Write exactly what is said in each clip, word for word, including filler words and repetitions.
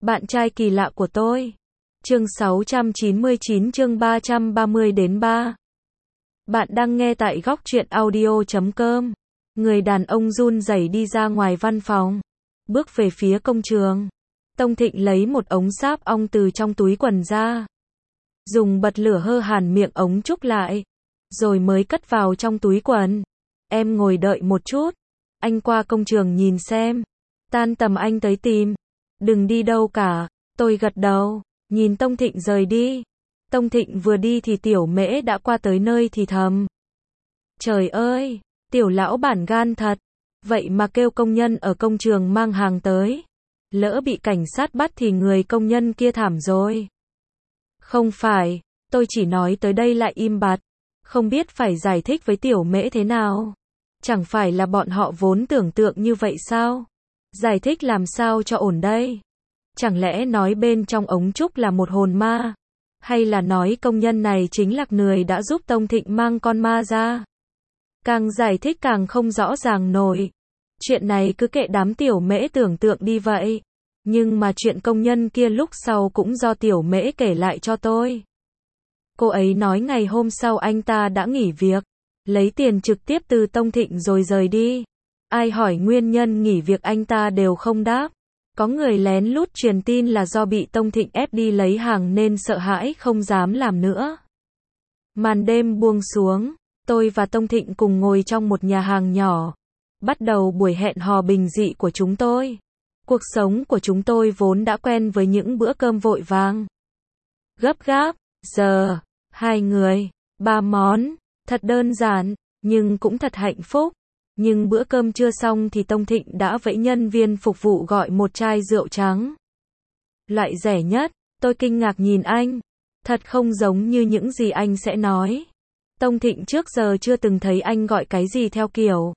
Bạn trai kỳ lạ của tôi. Chương sáu trăm chín mươi chín chương ba trăm ba mươi đến ba. Bạn đang nghe tại góc truyện audio chấm com. Người đàn ông run rẩy đi ra ngoài văn phòng, bước về phía công trường. Tông Thịnh lấy một ống sáp ong từ trong túi quần ra, dùng bật lửa hơ hàn miệng ống trúc lại, rồi mới cất vào trong túi quần. Em ngồi đợi một chút, anh qua công trường nhìn xem, tan tầm anh tới tìm. Đừng đi đâu cả. Tôi gật đầu, nhìn Tông Thịnh rời đi. Tông Thịnh vừa đi thì Tiểu Mễ đã qua tới nơi thì thầm. Trời ơi, Tiểu lão bản gan thật, vậy mà kêu công nhân ở công trường mang hàng tới. Lỡ bị cảnh sát bắt thì người công nhân kia thảm rồi. Không phải, tôi chỉ nói tới đây lại im bặt, không biết phải giải thích với Tiểu Mễ thế nào. Chẳng phải là bọn họ vốn tưởng tượng như vậy sao? Giải thích làm sao cho ổn đây? Chẳng lẽ nói bên trong ống trúc là một hồn ma? Hay là nói công nhân này chính là người đã giúp Tông Thịnh mang con ma ra? Càng giải thích càng không rõ ràng nổi. Chuyện này cứ kệ đám Tiểu Mễ tưởng tượng đi vậy. Nhưng mà chuyện công nhân kia lúc sau cũng do Tiểu Mễ kể lại cho tôi. Cô ấy nói ngày hôm sau anh ta đã nghỉ việc, lấy tiền trực tiếp từ Tông Thịnh rồi rời đi. Ai hỏi nguyên nhân nghỉ việc anh ta đều không đáp. Có người lén lút truyền tin là do bị Tông Thịnh ép đi lấy hàng nên sợ hãi không dám làm nữa. Màn đêm buông xuống, tôi và Tông Thịnh cùng ngồi trong một nhà hàng nhỏ, bắt đầu buổi hẹn hò bình dị của chúng tôi. Cuộc sống của chúng tôi vốn đã quen với những bữa cơm vội vàng, gấp gáp. Giờ, hai người, ba món, thật đơn giản, nhưng cũng thật hạnh phúc. Nhưng bữa cơm chưa xong thì Tông Thịnh đã vẫy nhân viên phục vụ gọi một chai rượu trắng. Loại rẻ nhất. Tôi kinh ngạc nhìn anh. Thật không giống như những gì anh sẽ nói. Tông Thịnh trước giờ chưa từng thấy anh gọi cái gì theo kiểu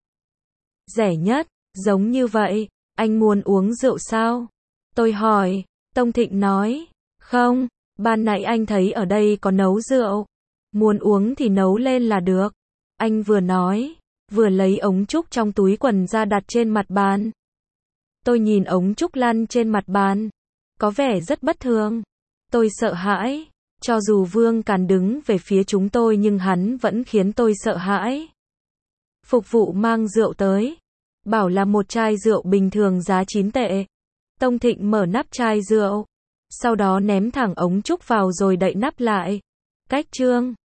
rẻ nhất, giống như vậy. Anh muốn uống rượu sao? Tôi hỏi. Tông Thịnh nói, không, ban nãy anh thấy ở đây có nấu rượu. Muốn uống thì nấu lên là được. Anh vừa nói, vừa lấy ống trúc trong túi quần ra đặt trên mặt bàn. Tôi nhìn ống trúc lăn trên mặt bàn, có vẻ rất bất thường. Tôi sợ hãi, cho dù Vương Càn đứng về phía chúng tôi nhưng hắn vẫn khiến tôi sợ hãi. Phục vụ mang rượu tới, bảo là một chai rượu bình thường giá chín tệ. Tông Thịnh mở nắp chai rượu, sau đó ném thẳng ống trúc vào rồi đậy nắp lại. Cách chương